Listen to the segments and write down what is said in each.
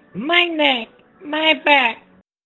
My neck, my back.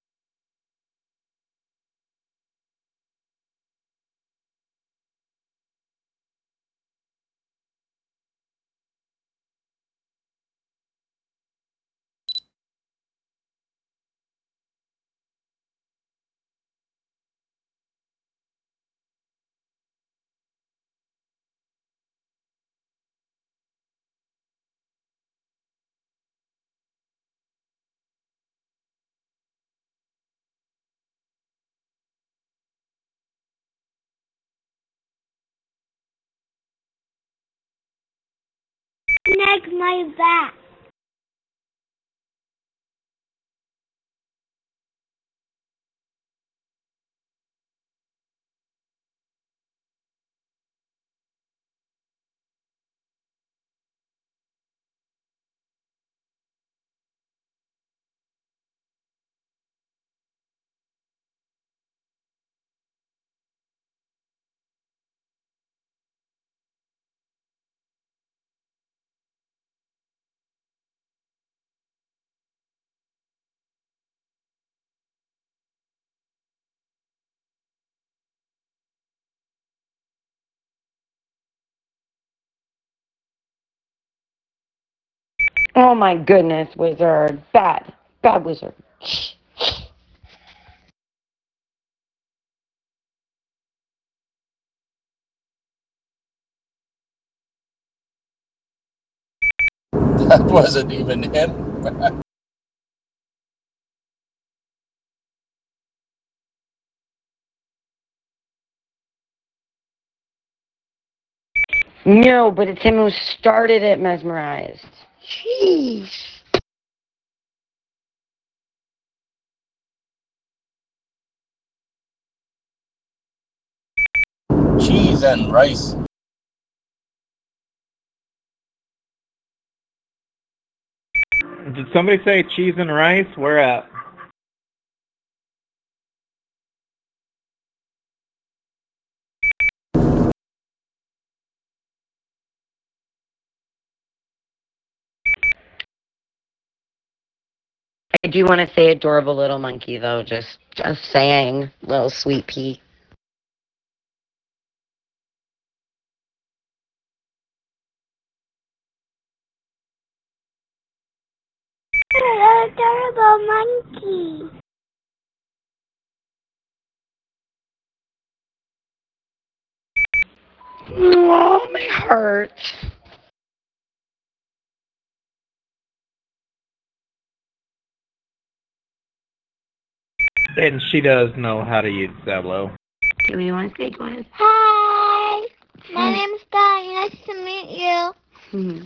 Neck, my back. Oh my goodness, wizard. Bad. Bad wizard. That wasn't even him. No, but it's him who started it, mesmerized. Jeez. Cheese and rice. Did somebody say cheese and rice? Where at? I do want to say adorable little monkey though, just saying, little sweet pea. Adorable monkey. Oh, my heart. And she does know how to use Zello. Do we want to say Gwen? Hi. My name's Donnie. Nice to meet you. Hmm.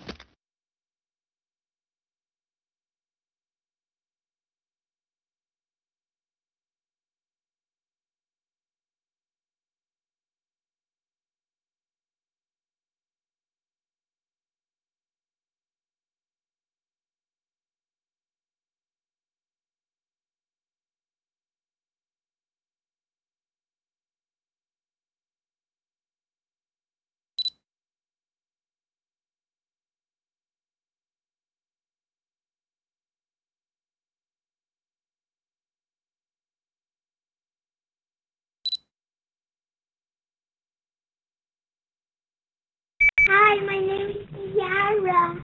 Hi, my name's Yara.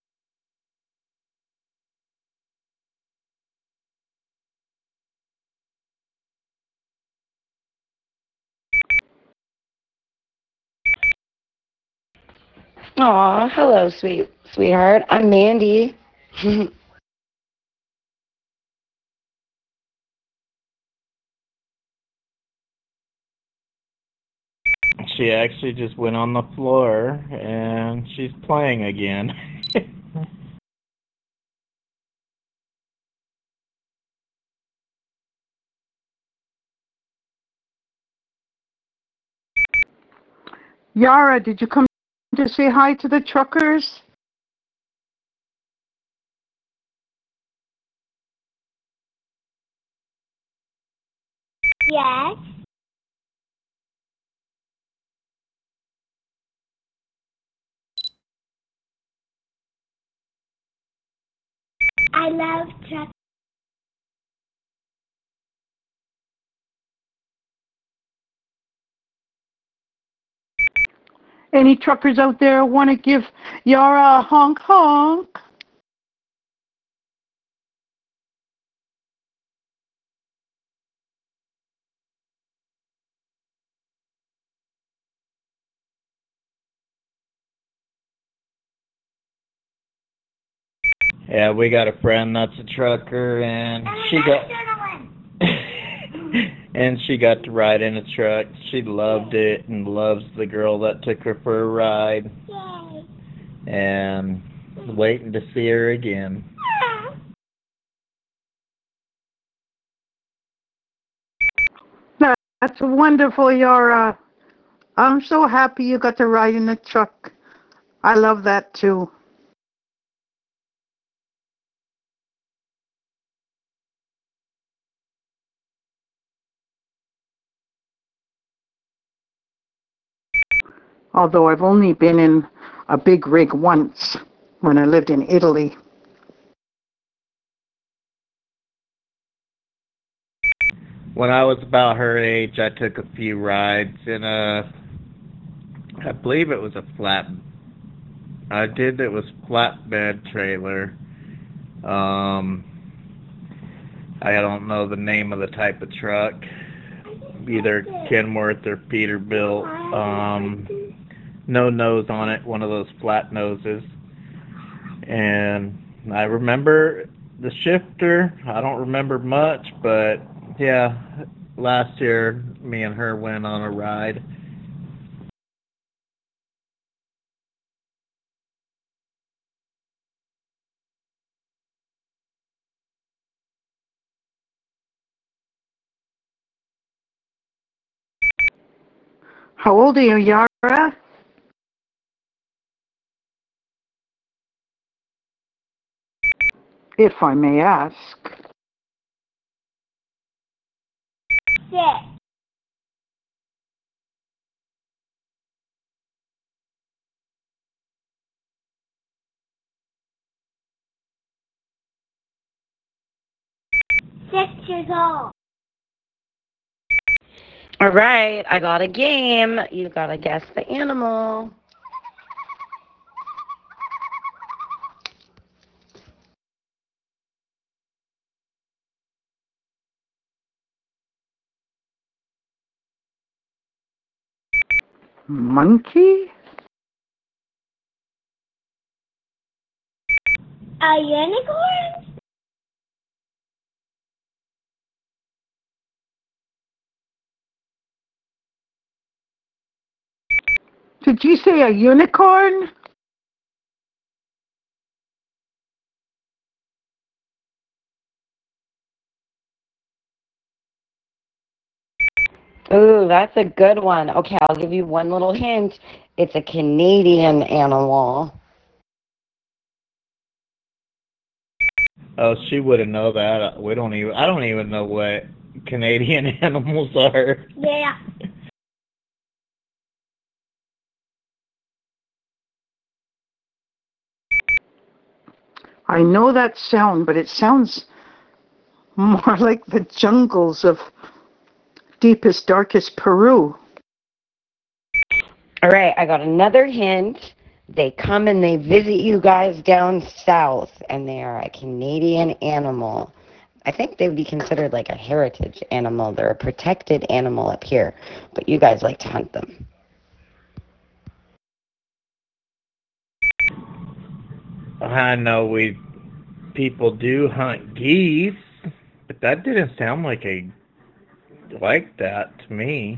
Aw, hello, sweetheart. I'm Mandy. She actually just went on the floor and she's playing again. Yara, did you come to say hi to the truckers? Yes. I love truck. Any truckers out there want to give Yara a honk honk? Yeah, we got a friend that's a trucker, and she got and she got to ride in a truck. She loved it and loves the girl that took her for a ride, Yay. and waiting to see her again. That's wonderful, Yara. I'm so happy you got to ride in the truck. I love that too. Although I've only been in a big rig once when I lived in Italy. When I was about her age, I took a few rides in I believe it was a it was flatbed trailer. I don't know the name of the type of truck, either Kenworth or Peterbilt. No nose on it, one of those flat noses. And I remember the shifter. I don't remember much, but yeah, last year me and her went on a ride. How old are you, Yara? If I may ask. 6. Years old. All right, I got a game. You gotta guess the animal. Monkey? A unicorn? Did you say a unicorn? Ooh, that's a good one. Okay, I'll give you one little hint. It's a Canadian animal. Oh, she wouldn't know that. I don't even know what Canadian animals are. Yeah. I know that sound, but it sounds more like the jungles of deepest, darkest Peru. All right, I got another hint. They come and they visit you guys down south, and they are a Canadian animal. I think they would be considered like a heritage animal. They're a protected animal up here, but you guys like to hunt them. I know people do hunt geese, but that didn't sound like that to me.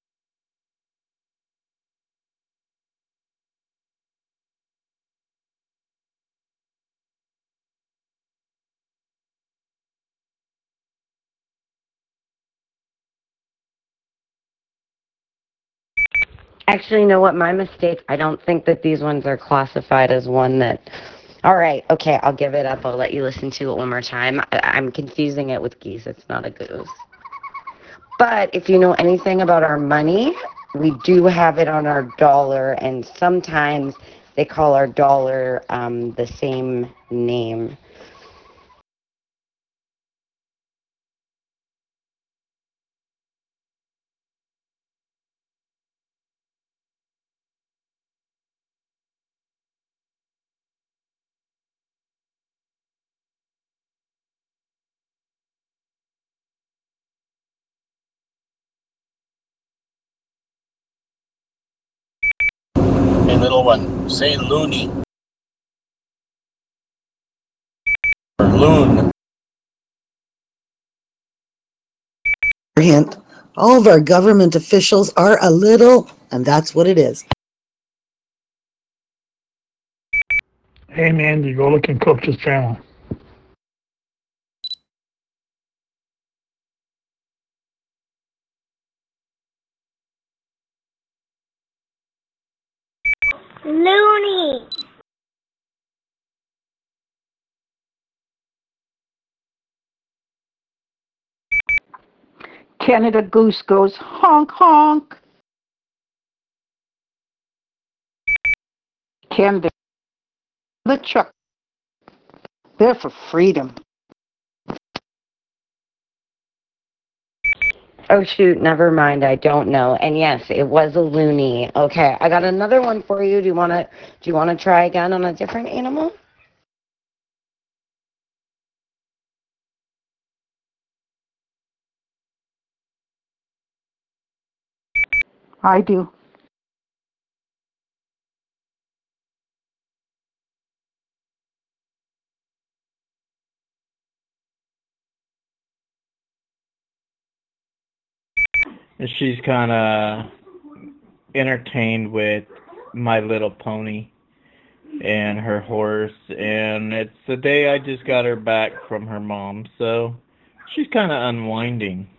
Actually, you know what? My mistake. I don't think that these ones are classified as one that. All right, okay, I'll give it up. I'll let you listen to it one more time. I'm confusing it with geese. It's not a goose. But if you know anything about our money, we do have it on our dollar, and sometimes they call our dollar the same name. Hey, little one, say loony or loon. Hint, all of our government officials are a little, and that's what it is. Hey Mandy, go look in Coach's channel. Looney. Canada Goose goes honk honk. Canada, the truck. They're for freedom. Oh shoot, never mind. I don't know. And yes, it was a loony. Okay, I got another one for you. Do you wanna try again on a different animal? I do. And she's kind of entertained with My Little Pony and her horse, and it's the day I just got her back from her mom, so she's kind of unwinding.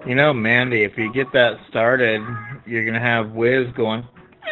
You know, Mandy, if you get that started, you're going to have Wiz going.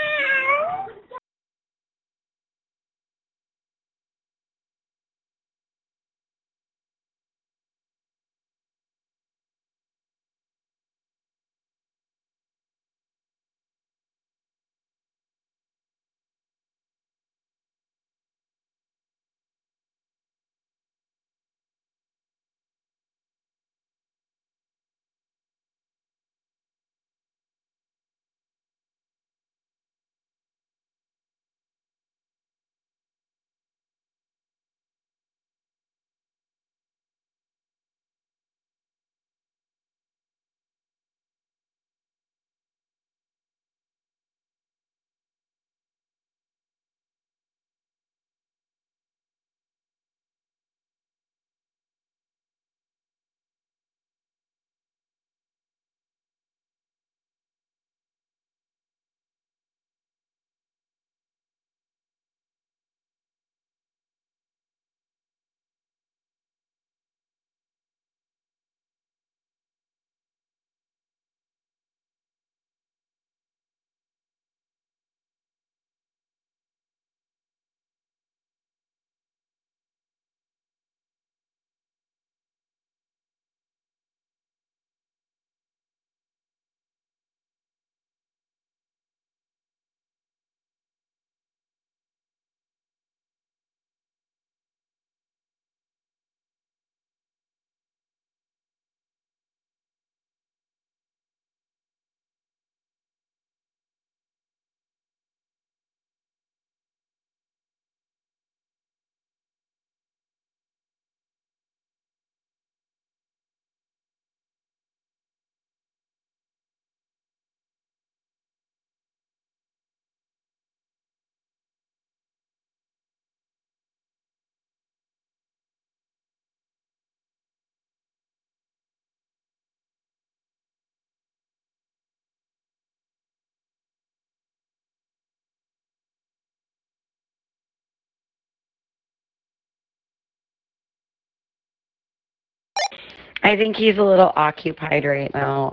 I think he's a little occupied right now.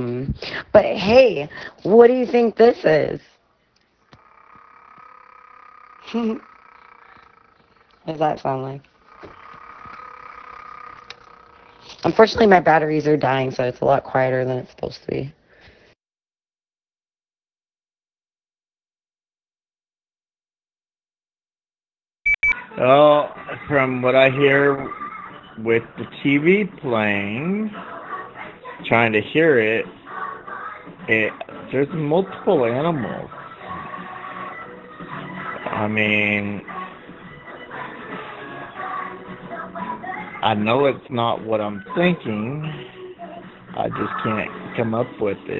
But hey, what do you think this is? What does that sound like? Unfortunately, my batteries are dying, so it's a lot quieter than it's supposed to be. Oh, from what I hear with the TV playing, trying to hear it, there's multiple animals. I mean, I know it's not what I'm thinking. I just can't come up with it.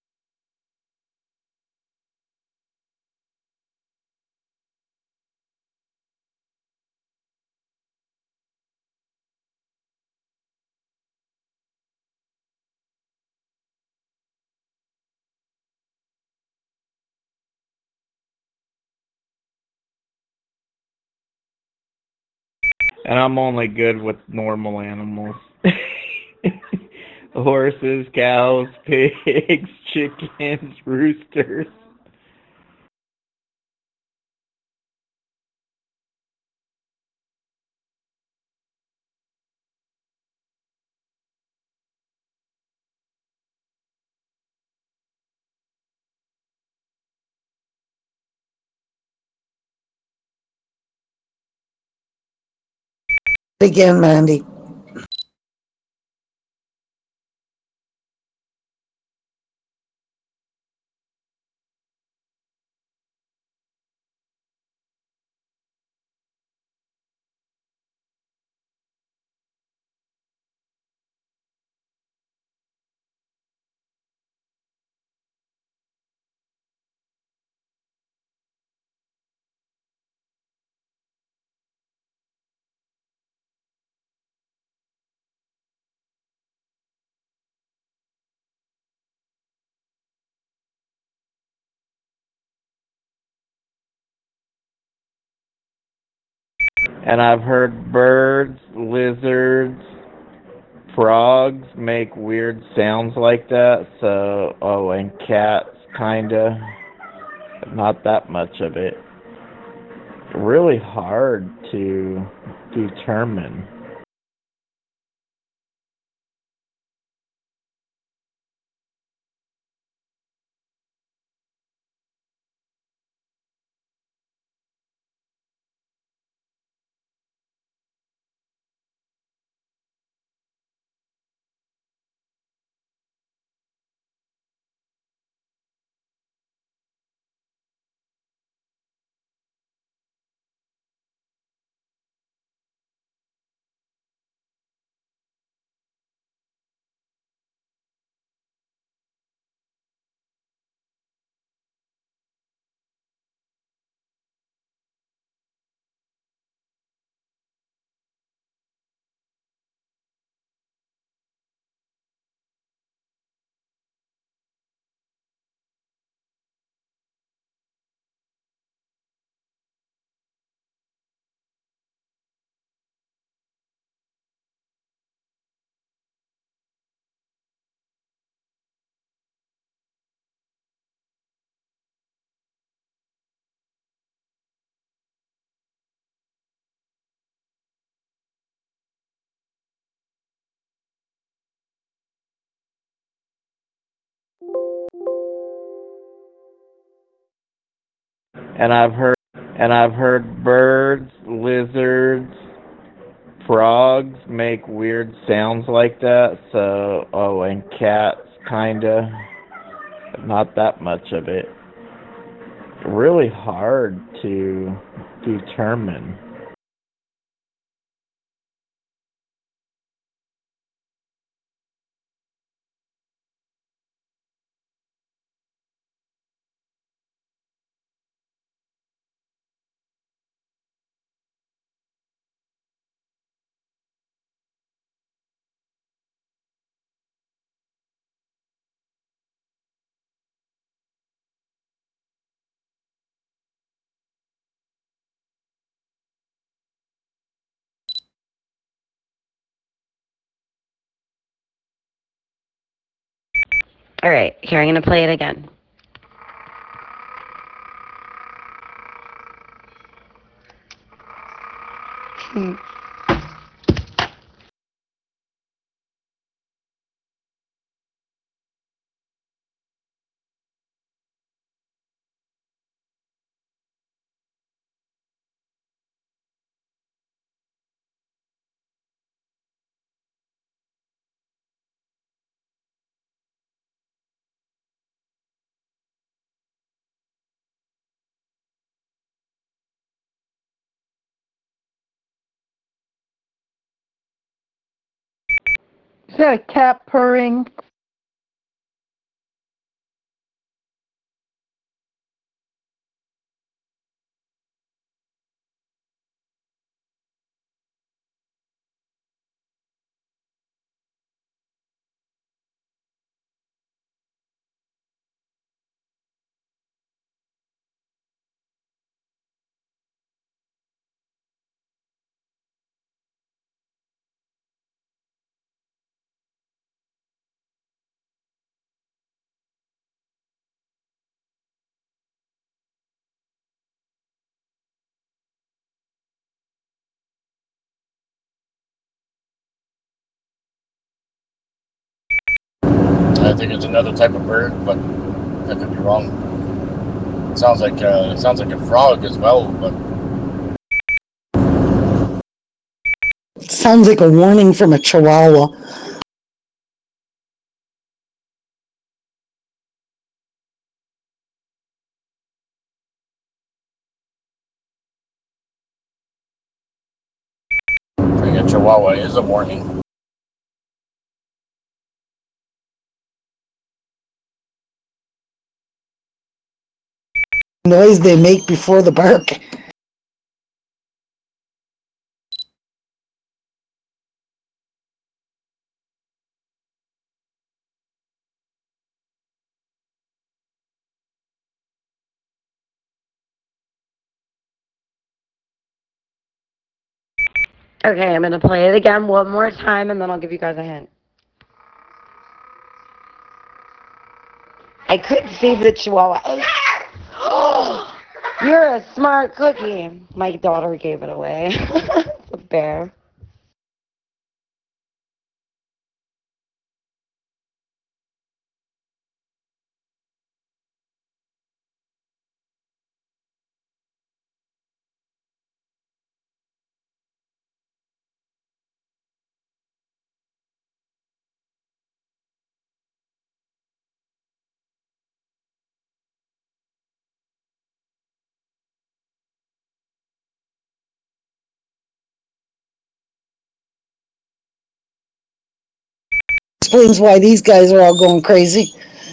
And I'm only good with normal animals. Horses, cows, pigs, chickens, roosters. Again, Mandy. And I've heard birds, lizards, frogs make make weird sounds like that, so, oh, and cats, kinda, but not that much of it. Really hard to determine. And I've heard birds, lizards, frogs make weird sounds like that, so, oh, and cats, kinda, but not that much of it. Really hard to determine. All right, here, I'm going to play it again. Is that a cat purring? I think it's another type of bird, but I could be wrong. It sounds like a frog as well, but Sounds like a warning from a chihuahua. I think a chihuahua is a warning. Noise they make before the bark. Okay, I'm going to play it again one more time, and then I'll give you guys a hint. I could see the chihuahua. You're a smart cookie. My daughter gave it away. The bear. Explains why these guys are all going crazy.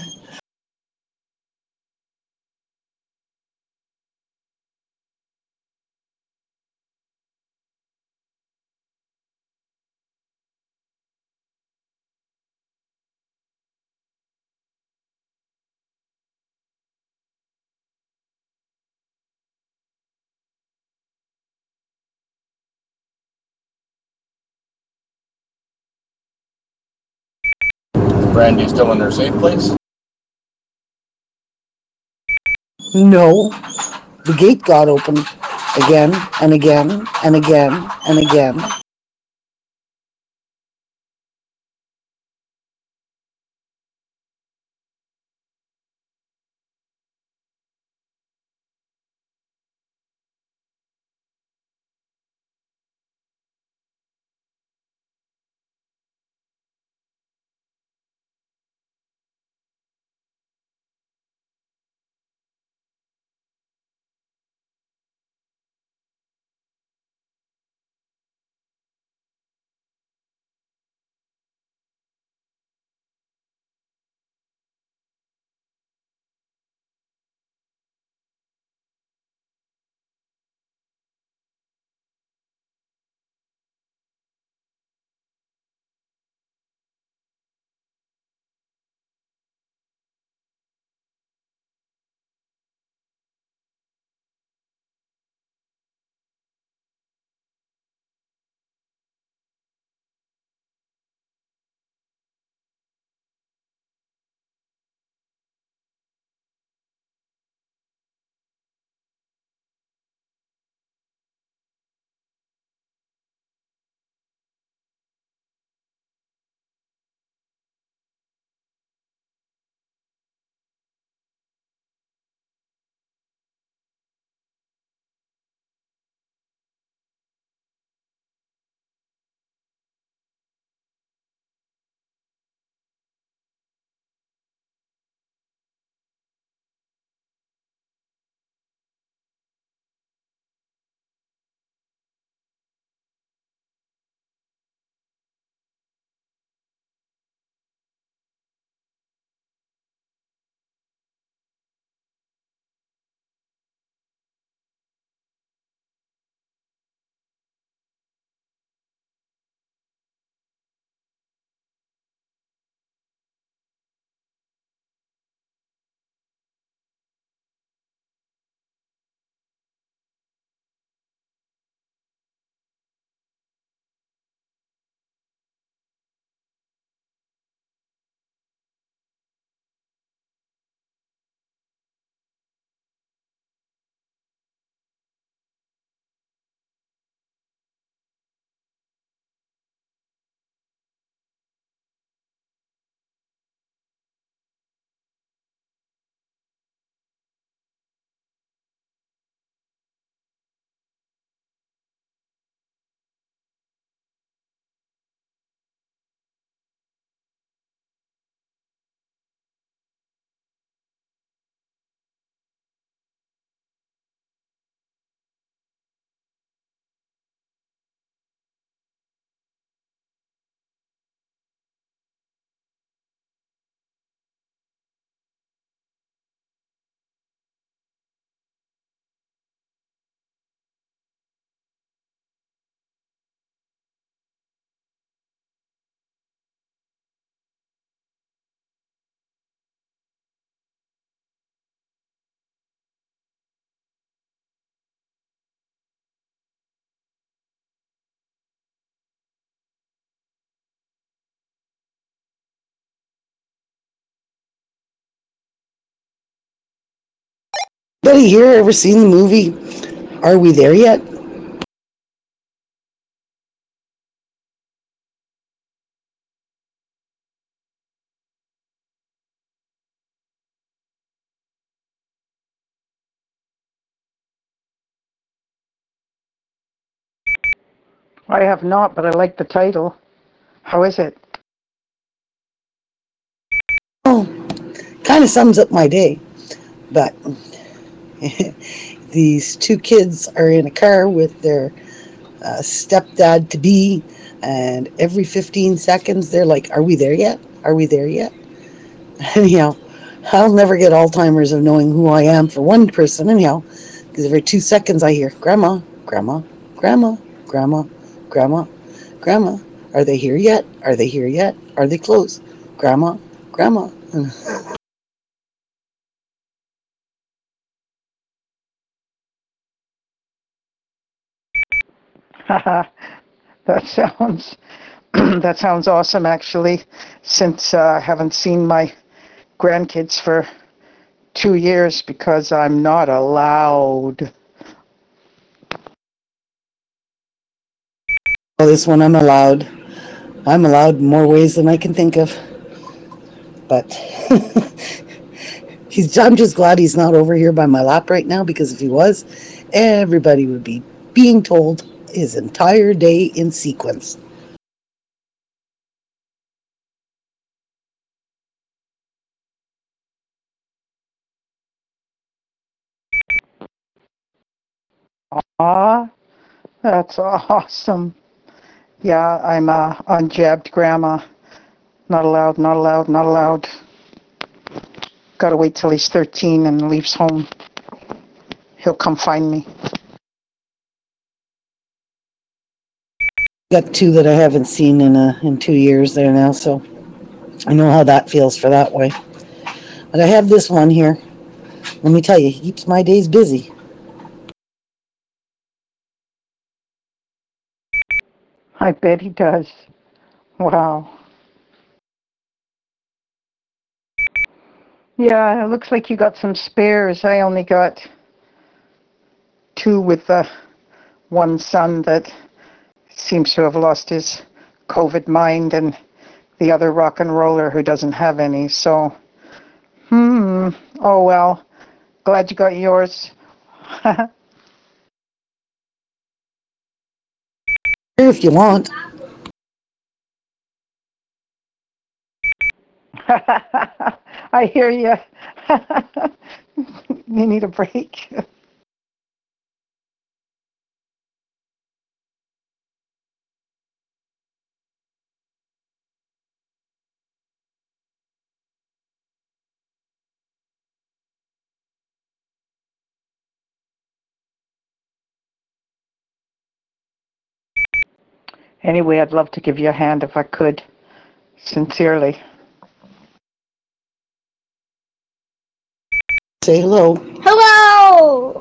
Brandy still in her safe place? No, the gate got open again and again and again and again. Anybody here ever seen the movie Are We There Yet? I have not, but I like the title. How is it? Oh, kind of sums up my day. But these two kids are in a car with their stepdad to be, and every 15 seconds they're like, "Are we there yet? Are we there yet?" Anyhow, I'll never get Alzheimer's of knowing who I am for one person, anyhow, because every 2 seconds I hear, "Grandma, Grandma, Grandma, Grandma, Grandma, Grandma. Are they here yet? Are they here yet? Are they close? Grandma, Grandma." That sounds that sounds awesome, actually. Since I haven't seen my grandkids for 2 years because I'm not allowed. Well, this one I'm allowed. I'm allowed in more ways than I can think of. But I'm just glad he's not over here by my lap right now, because if he was, everybody would be being told his entire day in sequence. Ah, that's awesome. Yeah, I'm a unjabbed grandma. Not allowed, not allowed, not allowed. Gotta wait till he's 13 and leaves home. He'll come find me. Got two that I haven't seen in 2 years there now, so I know how that feels for that way. But I have this one here. Let me tell you, he keeps my days busy. I bet he does. Wow. Yeah, it looks like you got some spares. I only got two with the one son that seems to have lost his COVID mind, and the other rock and roller who doesn't have any. So, oh well. Glad you got yours. If you want. I hear you. You need a break. Anyway, I'd love to give you a hand if I could. Sincerely. Say hello. Hello!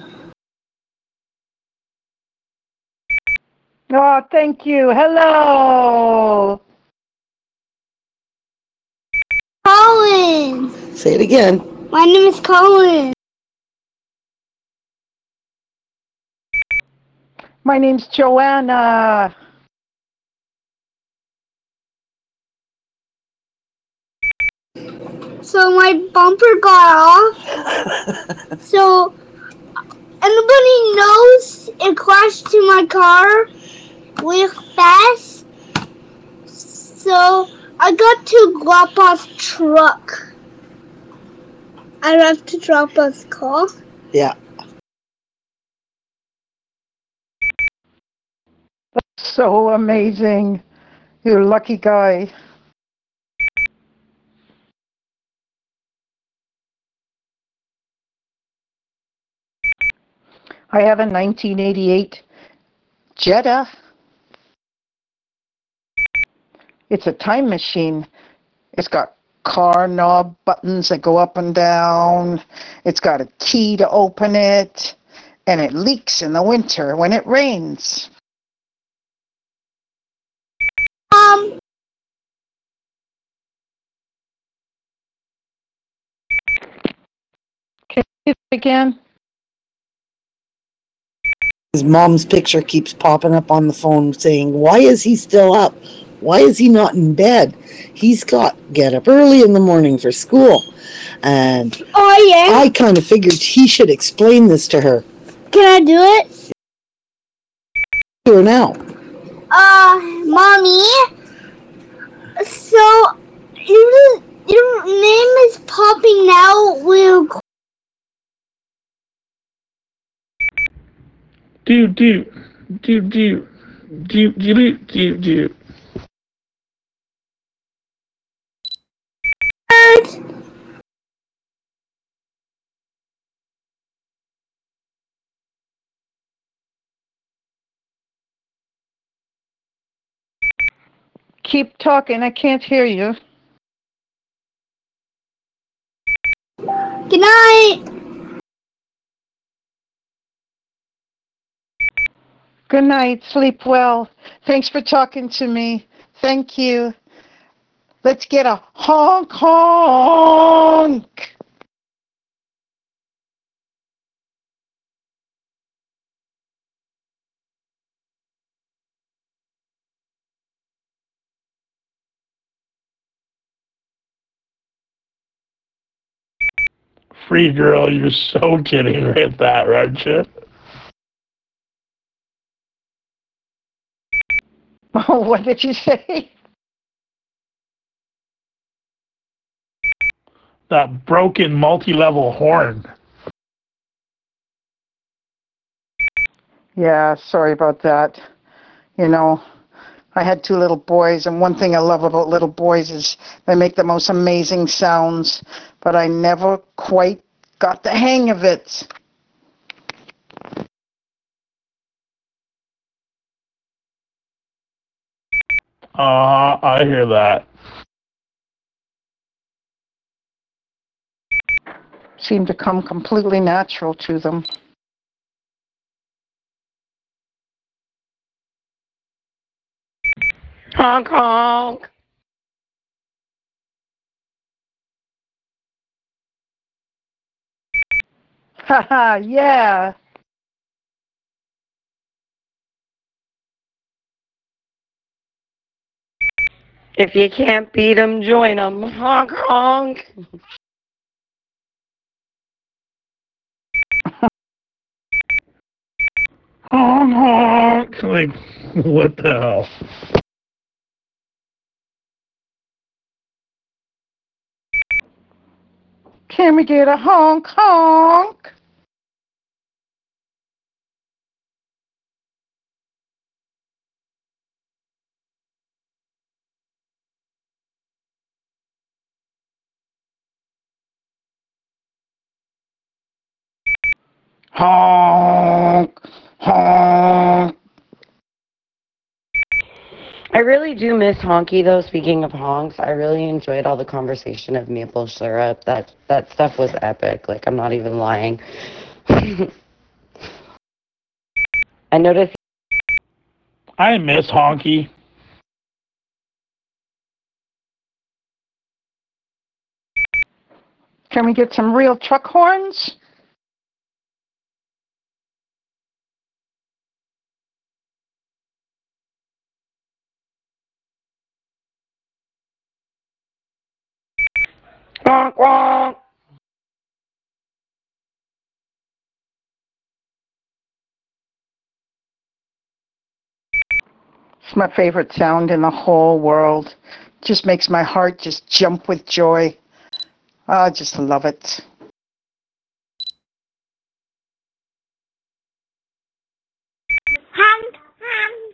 Oh, thank you. Hello. Colin! Say it again. My name is Colin. My name's Joanna. So my bumper got off. So anybody knows it crashed to my car real fast. So I got to Grandpa's truck. I have to drop us car. Yeah. So amazing. You're a lucky guy. I have a 1988 Jetta. It's a time machine. It's got car knob buttons that go up and down. It's got a key to open it. And it leaks in the winter when it rains. Can it again? His mom's picture keeps popping up on the phone saying, why is he still up? Why is he not in bed? He's got get up early in the morning for school. And I kind of figured he should explain this to her. Can I do it? To her now. Mommy. So your name is popping out real quick. Do. Keep talking. I can't hear you. Good night. Good night. Sleep well. Thanks for talking to me. Thank you. Let's get a honk honk. Free girl, you're so kidding with that, aren't you? Oh, what did you say? That broken multi-level horn. Yeah, sorry about that. You know, I had 2 little boys, and one thing I love about little boys is they make the most amazing sounds, but I never quite got the hang of it. I hear that. Seemed to come completely natural to them. Honk honk. Haha, yeah. If you can't beat 'em, join 'em. Honk honk. Honk honk. Like, what the hell? Can we get a honk honk? Honk honk. I really do miss honky though. Speaking of honks, I really enjoyed all the conversation of maple syrup. That stuff was epic. Like I'm not even lying. I noticed. I miss honky. Can we get some real truck horns? Honk honk. It's my favorite sound in the whole world. Just makes my heart just jump with joy. I just love it. Honk, honk.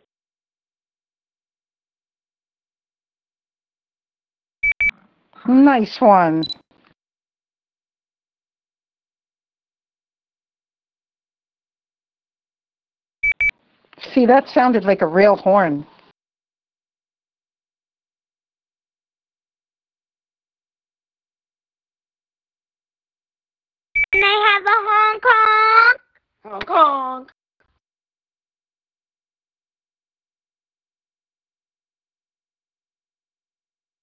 Nice one. See, that sounded like a real horn. Can I have a honk honk? Honk honk.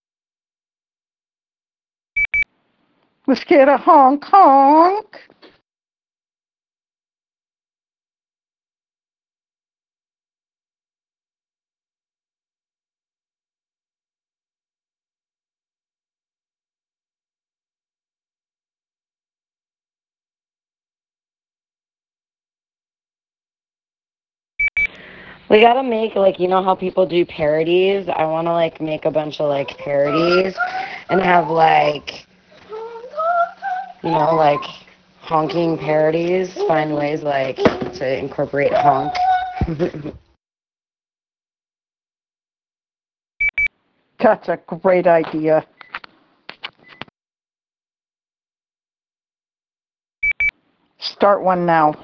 Let's get a honk honk. We gotta make, like, you know how people do parodies? I wanna, like, make a bunch of, like, parodies and have, like, you know, like, honking parodies. Find ways, like, to incorporate honk. That's a great idea. Start one now.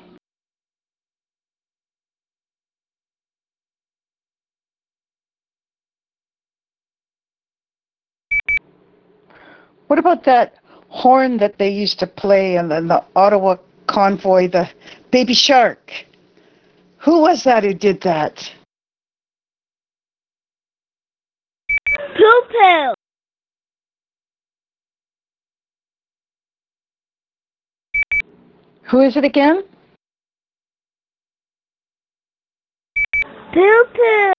What about that horn that they used to play in the Ottawa convoy, the Baby Shark? Who was that who did that? Poo poo. Who is it again? Poo poo.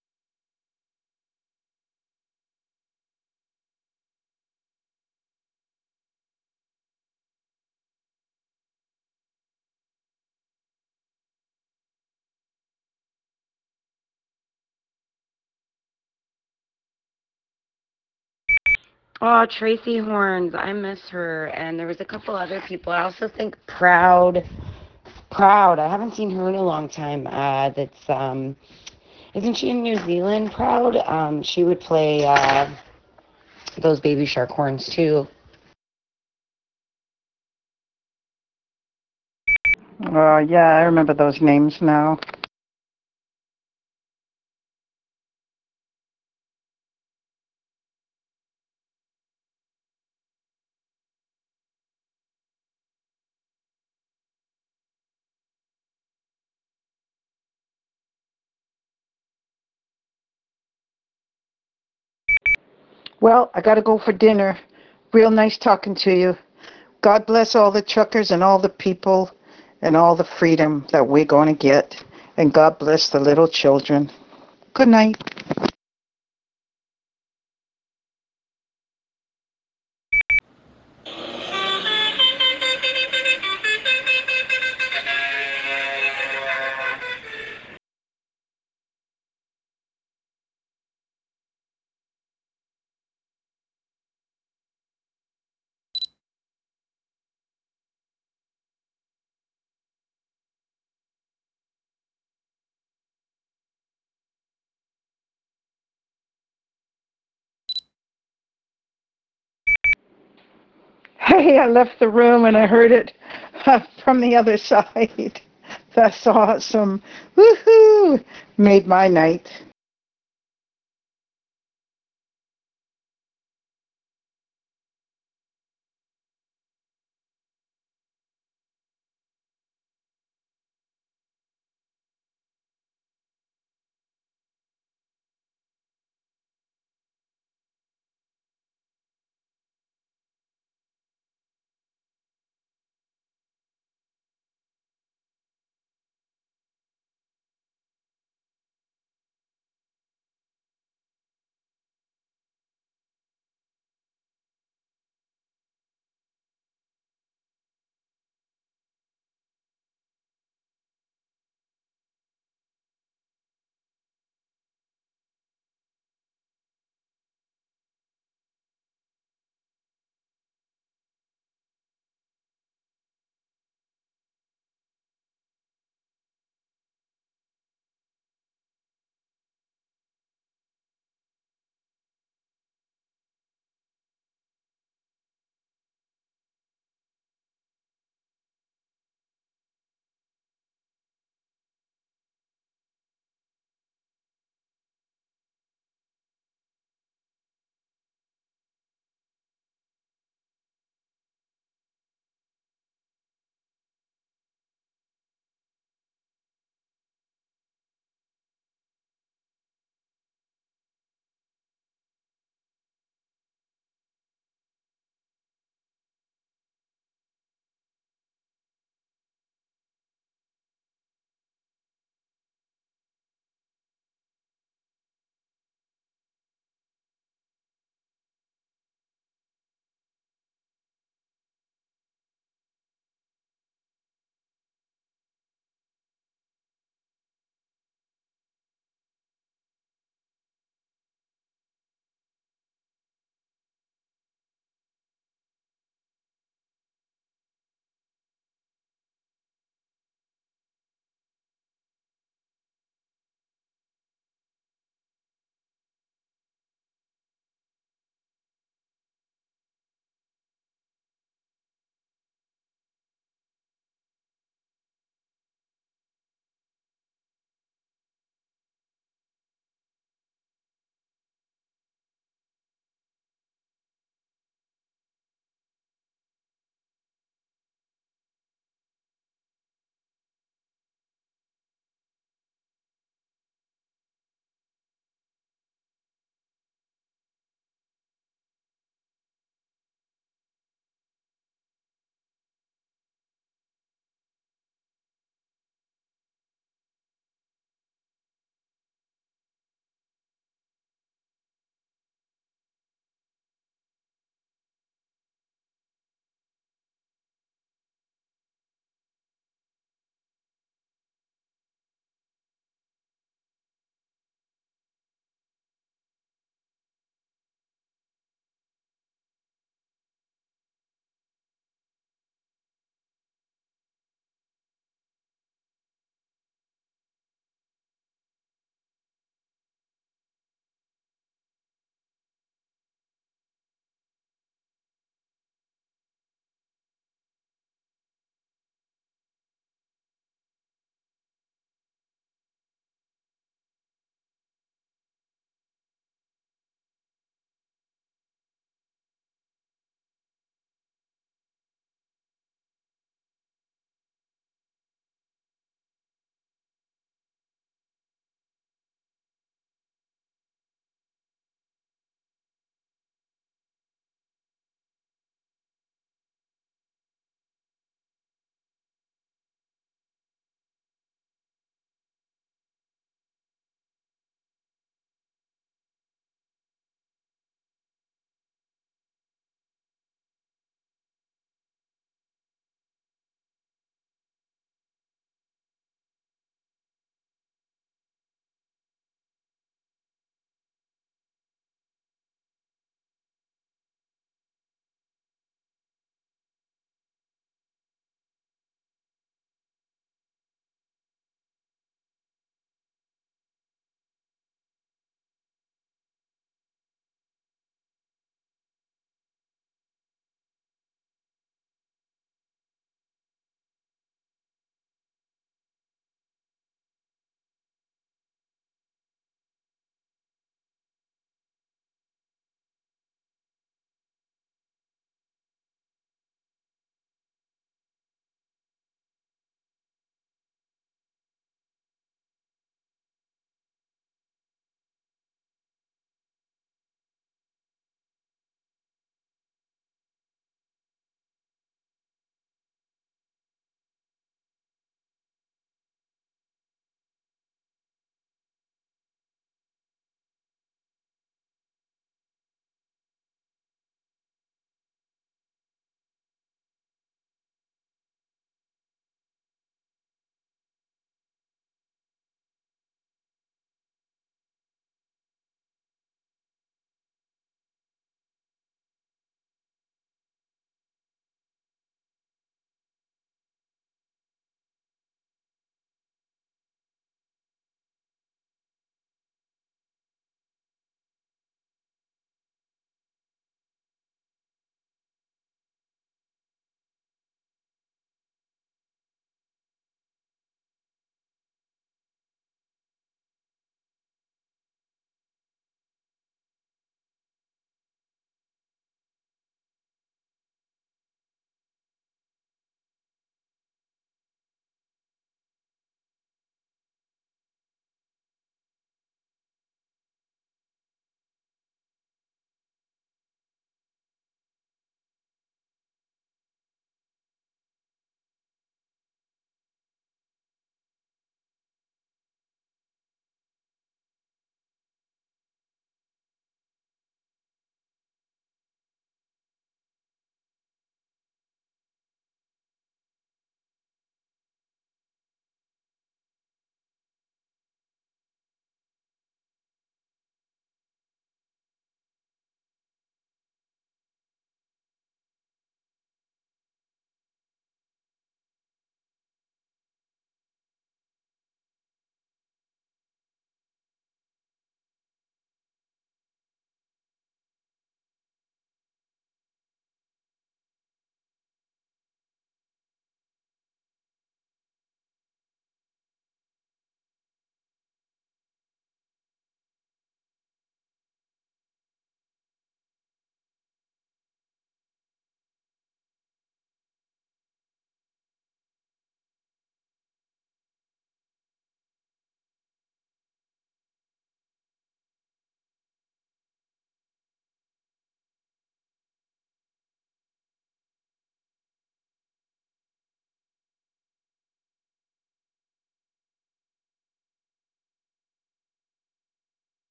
Oh, Tracy Horns, I miss her. And there was a couple other people. I also think Proud. I haven't seen her in a long time. Isn't she in New Zealand? Proud. She would play those Baby Shark horns too. Yeah, I remember those names now. Well, I got to go for dinner. Real nice talking to you. God bless all the truckers and all the people and all the freedom that we're going to get. And God bless the little children. Good night. Hey, I left the room and I heard it from the other side. That's awesome. Woohoo! Made my night.